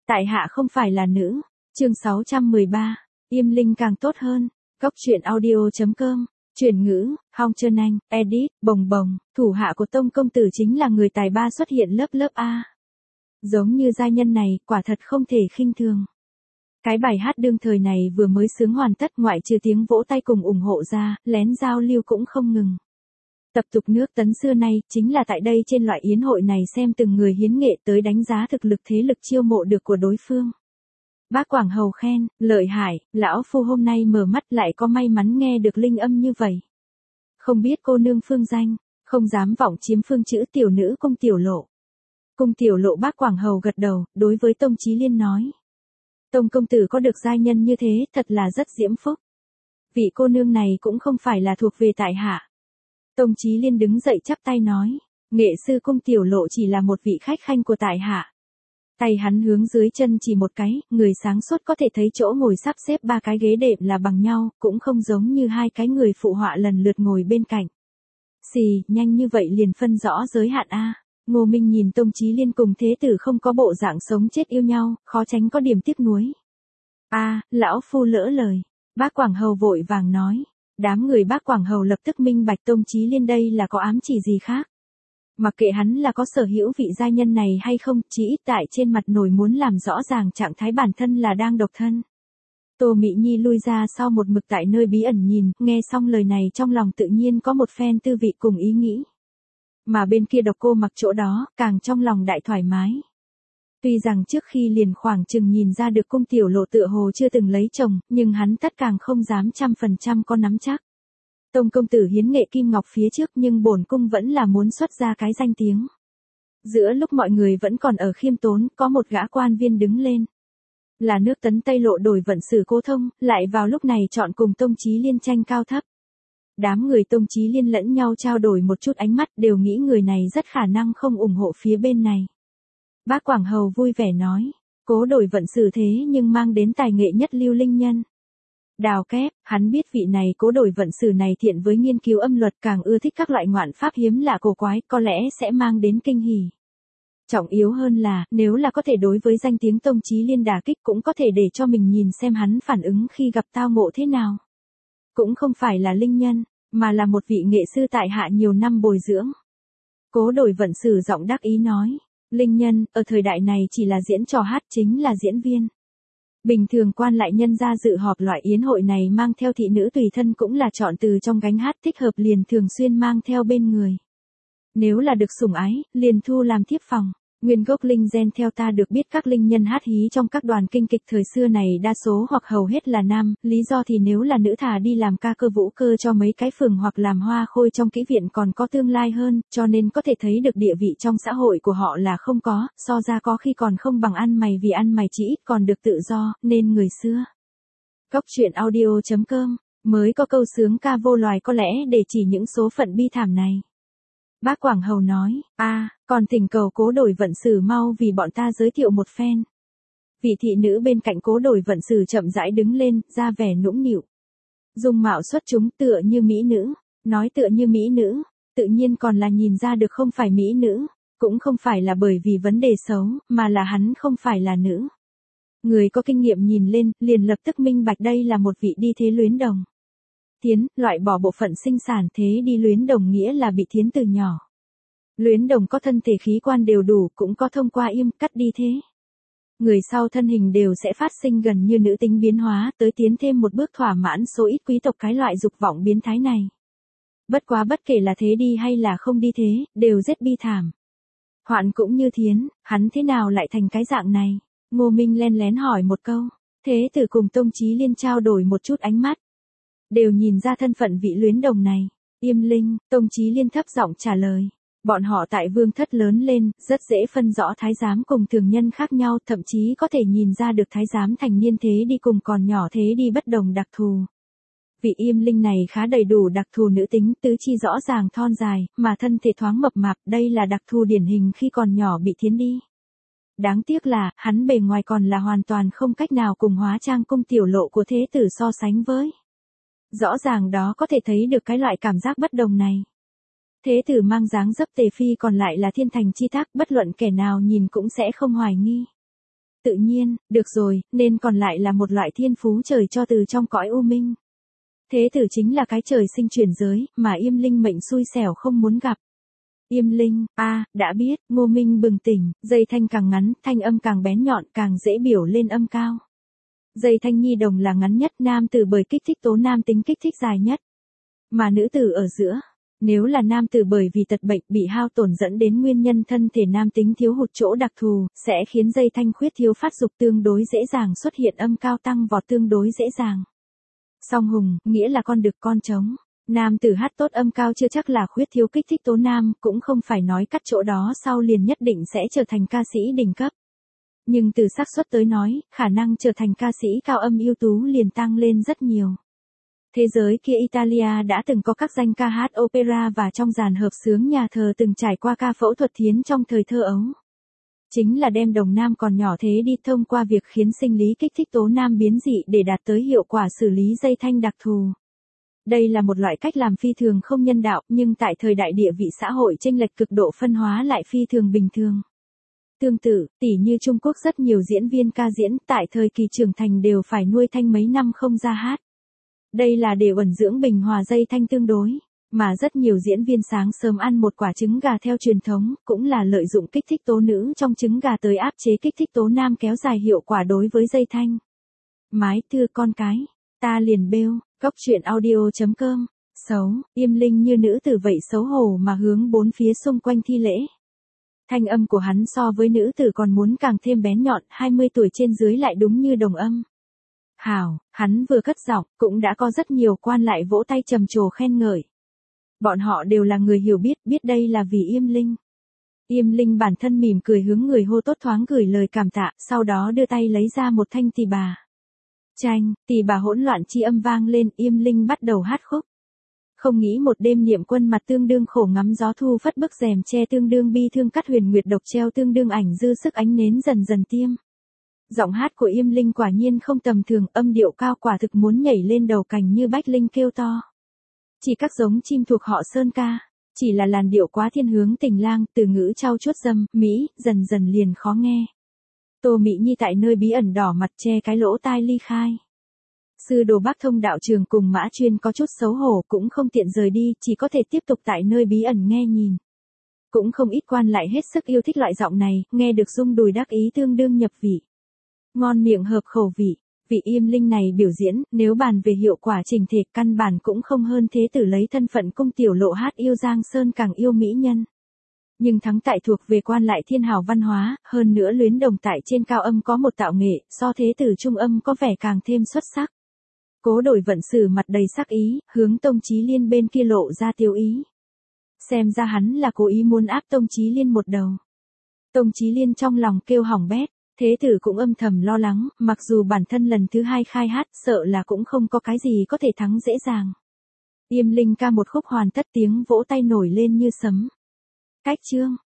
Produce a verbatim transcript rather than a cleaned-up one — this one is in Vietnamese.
Tại hạ không phải là nữ. Chương sáu trăm mười ba. Im linh càng tốt hơn. Góc truyện audio.com. Chuyển ngữ, Hong Trân Anh, edit, bồng bồng, thủ hạ của Tông công tử chính là người tài ba xuất hiện lớp lớp A. Giống như giai nhân này, quả thật không thể khinh thường. Cái bài hát đương thời này vừa mới sướng hoàn tất, ngoại trừ tiếng vỗ tay cùng ủng hộ ra, lén giao lưu cũng không ngừng. Tập tục nước Tấn xưa nay, chính là tại đây trên loại yến hội này xem từng người hiến nghệ tới đánh giá thực lực thế lực chiêu mộ được của đối phương. Bác Quảng Hầu khen, lợi hại, lão phu hôm nay mở mắt lại có may mắn nghe được linh âm như vậy. Không biết cô nương phương danh, không dám vọng chiếm phương chữ tiểu nữ Cung Tiểu Lộ. Cung Tiểu Lộ bác Quảng Hầu gật đầu, đối với Tông Chí Liên nói. Tông công tử có được giai nhân như thế, thật là rất diễm phúc. Vị cô nương này cũng không phải là thuộc về tại hạ. Tông Chí Liên đứng dậy chắp tay nói, nghệ sư Cung Tiểu Lộ chỉ là một vị khách khanh của tại hạ. Tay hắn hướng dưới chân chỉ một cái, người sáng suốt có thể thấy chỗ ngồi sắp xếp ba cái ghế đệm là bằng nhau, cũng không giống như hai cái người phụ họa lần lượt ngồi bên cạnh. Xì, nhanh như vậy liền phân rõ giới hạn a. Ngô Minh nhìn Tông Chí Liên cùng thế tử không có bộ dạng sống chết yêu nhau, khó tránh có điểm tiếc nuối. A, lão phu lỡ lời. Bác Quảng Hầu vội vàng nói. Đám người bác Quảng Hầu lập tức minh bạch Tông Chí Liên đây là có ám chỉ gì khác. Mặc kệ hắn là có sở hữu vị gia nhân này hay không, chỉ ít tại trên mặt nổi muốn làm rõ ràng trạng thái bản thân là đang độc thân. Tô Mỹ Nhi lui ra sau một mực tại nơi bí ẩn nhìn, nghe xong lời này trong lòng tự nhiên có một phen tư vị cùng ý nghĩ. Mà bên kia Độc Cô Mặc chỗ đó, càng trong lòng đại thoải mái. Tuy rằng trước khi liền khoảng chừng nhìn ra được Cung Tiểu Lộ tựa hồ chưa từng lấy chồng, nhưng hắn tất càng không dám trăm phần trăm có nắm chắc. Tông công tử hiến nghệ kim ngọc phía trước nhưng bổn cung vẫn là muốn xuất ra cái danh tiếng. Giữa lúc mọi người vẫn còn ở khiêm tốn, có một gã quan viên đứng lên. Là nước Tấn Tây Lộ đổi vận sử Cố Thông, lại vào lúc này chọn cùng Tông Chí Liên tranh cao thấp. Đám người Tông Chí Liên lẫn nhau trao đổi một chút ánh mắt, đều nghĩ người này rất khả năng không ủng hộ phía bên này. Bác Quảng Hầu vui vẻ nói, Cố đổi vận sử thế nhưng mang đến tài nghệ nhất lưu linh nhân. Đào Kép, hắn biết vị này Cố đổi vận sử này thiện với nghiên cứu âm luật, càng ưa thích các loại ngoạn pháp hiếm lạ cổ quái, có lẽ sẽ mang đến kinh hỉ. Trọng yếu hơn là, nếu là có thể đối với danh tiếng Tông Chí Liên đả kích cũng có thể để cho mình nhìn xem hắn phản ứng khi gặp tao ngộ thế nào. Cũng không phải là linh nhân, mà là một vị nghệ sư tại hạ nhiều năm bồi dưỡng. Cố đổi vận sử giọng đắc ý nói, linh nhân, ở thời đại này chỉ là diễn trò hát, chính là diễn viên. Bình thường quan lại nhân gia dự họp loại yến hội này mang theo thị nữ tùy thân cũng là chọn từ trong gánh hát thích hợp liền thường xuyên mang theo bên người. Nếu là được sủng ái, liền thu làm thiếp phòng. Nguyên gốc linh gen theo ta được biết các linh nhân hát hí trong các đoàn kinh kịch thời xưa này đa số hoặc hầu hết là nam, lý do thì nếu là nữ thà đi làm ca cơ vũ cơ cho mấy cái phường hoặc làm hoa khôi trong kỹ viện còn có tương lai hơn, cho nên có thể thấy được địa vị trong xã hội của họ là không có, so ra có khi còn không bằng ăn mày vì ăn mày chỉ ít còn được tự do, nên người xưa. Góc truyện audio.com, mới có câu sướng ca vô loài có lẽ để chỉ những số phận bi thảm này. Bác Quảng Hầu nói, a, à, còn thỉnh cầu Cố đổi vận sử mau vì bọn ta giới thiệu một phen. Vị thị nữ bên cạnh Cố đổi vận sử chậm rãi đứng lên, ra vẻ nũng nịu. Dung mạo xuất chúng tựa như mỹ nữ, nói tựa như mỹ nữ, tự nhiên còn là nhìn ra được không phải mỹ nữ, cũng không phải là bởi vì vấn đề xấu, mà là hắn không phải là nữ. Người có kinh nghiệm nhìn lên, liền lập tức minh bạch đây là một vị đi thế luyến đồng. Thiến, loại bỏ bộ phận sinh sản thế đi luyến đồng nghĩa là bị thiến từ nhỏ. Luyến đồng có thân thể khí quan đều đủ, cũng có thông qua im cắt đi thế. Người sau thân hình đều sẽ phát sinh gần như nữ tính biến hóa, tới tiến thêm một bước thỏa mãn số ít quý tộc cái loại dục vọng biến thái này. Bất quá bất kể là thế đi hay là không đi thế, đều rất bi thảm. Hoạn cũng như thiến, hắn thế nào lại thành cái dạng này? Ngô Minh len lén hỏi một câu, thế tử cùng Tông Chí Liên trao đổi một chút ánh mắt. Đều nhìn ra thân phận vị luyến đồng này. Im linh, Tông Chí Liên thấp giọng trả lời. Bọn họ tại vương thất lớn lên, rất dễ phân rõ thái giám cùng thường nhân khác nhau, thậm chí có thể nhìn ra được thái giám thành niên thế đi cùng còn nhỏ thế đi bất đồng đặc thù. Vị Im linh này khá đầy đủ đặc thù nữ tính, tứ chi rõ ràng thon dài, mà thân thể thoáng mập mạp, đây là đặc thù điển hình khi còn nhỏ bị thiến đi. Đáng tiếc là, hắn bề ngoài còn là hoàn toàn không cách nào cùng hóa trang Cung Tiểu Lộ của thế tử so sánh với. Rõ ràng đó có thể thấy được cái loại cảm giác bất đồng này. Thế tử mang dáng dấp tề phi còn lại là thiên thành chi thác, bất luận kẻ nào nhìn cũng sẽ không hoài nghi. Tự nhiên, được rồi, nên còn lại là một loại thiên phú trời cho từ trong cõi u minh. Thế tử chính là cái trời sinh chuyển giới, mà Yêm Linh mệnh xui xẻo không muốn gặp. Yêm Linh, a à, đã biết, Ngô Minh bừng tỉnh, dây thanh càng ngắn, thanh âm càng bén nhọn, càng dễ biểu lên âm cao. Dây thanh nhi đồng là ngắn nhất, nam tử bởi kích thích tố nam tính kích thích dài nhất. Mà nữ tử ở giữa, nếu là nam tử bởi vì tật bệnh bị hao tổn dẫn đến nguyên nhân thân thể nam tính thiếu hụt chỗ đặc thù, sẽ khiến dây thanh khuyết thiếu phát dục tương đối dễ dàng xuất hiện âm cao tăng vọt tương đối dễ dàng. Song hùng, nghĩa là con đực con trống. Nam tử hát tốt âm cao chưa chắc là khuyết thiếu kích thích tố nam, cũng không phải nói cắt chỗ đó sau liền nhất định sẽ trở thành ca sĩ đỉnh cấp. Nhưng từ xác suất tới nói, khả năng trở thành ca sĩ cao âm ưu tú liền tăng lên rất nhiều. Thế giới kia Italia đã từng có các danh ca hát opera và trong dàn hợp xướng nhà thờ từng trải qua ca phẫu thuật thiến trong thời thơ ấu. Chính là đem đồng nam còn nhỏ thế đi thông qua việc khiến sinh lý kích thích tố nam biến dị để đạt tới hiệu quả xử lý dây thanh đặc thù. Đây là một loại cách làm phi thường không nhân đạo, nhưng tại thời đại địa vị xã hội chênh lệch cực độ phân hóa lại phi thường bình thường. Tương tự, tỉ như Trung Quốc rất nhiều diễn viên ca diễn tại thời kỳ trưởng thành đều phải nuôi thanh mấy năm không ra hát. Đây là để ẩn dưỡng bình hòa dây thanh tương đối, mà rất nhiều diễn viên sáng sớm ăn một quả trứng gà theo truyền thống, cũng là lợi dụng kích thích tố nữ trong trứng gà tới áp chế kích thích tố nam kéo dài hiệu quả đối với dây thanh. Mái thưa con cái, ta liền bêu, góc truyện audio chấm com, xấu, Yêm Linh như nữ tử vậy xấu hổ mà hướng bốn phía xung quanh thi lễ. Thanh âm của hắn so với nữ tử còn muốn càng thêm bén nhọn, hai mươi tuổi trên dưới lại đúng như đồng âm. Hảo, hắn vừa cất giọng, cũng đã có rất nhiều quan lại vỗ tay trầm trồ khen ngợi. Bọn họ đều là người hiểu biết, biết đây là vì Yêm Linh. Yêm Linh bản thân mỉm cười hướng người hô tốt thoáng gửi lời cảm tạ, sau đó đưa tay lấy ra một thanh tỳ bà. Chanh, tỳ bà hỗn loạn chi âm vang lên, Yêm Linh bắt đầu hát khúc. Không nghĩ một đêm niệm quân mặt tương đương khổ ngắm gió thu phất bức rèm che tương đương bi thương cắt huyền nguyệt độc treo tương đương ảnh dư sức ánh nến dần dần tiêm. Giọng hát của Yêm Linh quả nhiên không tầm thường, âm điệu cao quả thực muốn nhảy lên đầu cành như bách linh kêu to. Chỉ các giống chim thuộc họ Sơn ca, chỉ là làn điệu quá thiên hướng tình lang, từ ngữ trau chuốt dâm, mỹ, dần dần liền khó nghe. Tô Mỹ Nhi tại nơi bí ẩn đỏ mặt che cái lỗ tai ly khai. Sư đồ Bác Thông đạo trường cùng Mã Chuyên có chút xấu hổ cũng không tiện rời đi, chỉ có thể tiếp tục tại nơi bí ẩn nghe nhìn. Cũng không ít quan lại hết sức yêu thích loại giọng này, nghe được rung đùi đắc ý tương đương nhập vị. Ngon miệng hợp khẩu vị, vị Yêm Linh này biểu diễn, nếu bàn về hiệu quả trình thể căn bản cũng không hơn thế tử lấy thân phận cung tiểu lộ hát yêu Giang Sơn càng yêu mỹ nhân. Nhưng thắng tại thuộc về quan lại thiên hào văn hóa, hơn nữa luyến đồng tại trên cao âm có một tạo nghệ, so thế tử trung âm có vẻ càng thêm xuất sắc. Cố Đổi Vận sử mặt đầy sắc ý, hướng Tông Chí Liên bên kia lộ ra tiêu ý. Xem ra hắn là cố ý muốn áp Tông Chí Liên một đầu. Tông Chí Liên trong lòng kêu hỏng bét, thế tử cũng âm thầm lo lắng, mặc dù bản thân lần thứ hai khai hát, sợ là cũng không có cái gì có thể thắng dễ dàng. Yêm Linh ca một khúc hoàn tất tiếng vỗ tay nổi lên như sấm. Cách chương,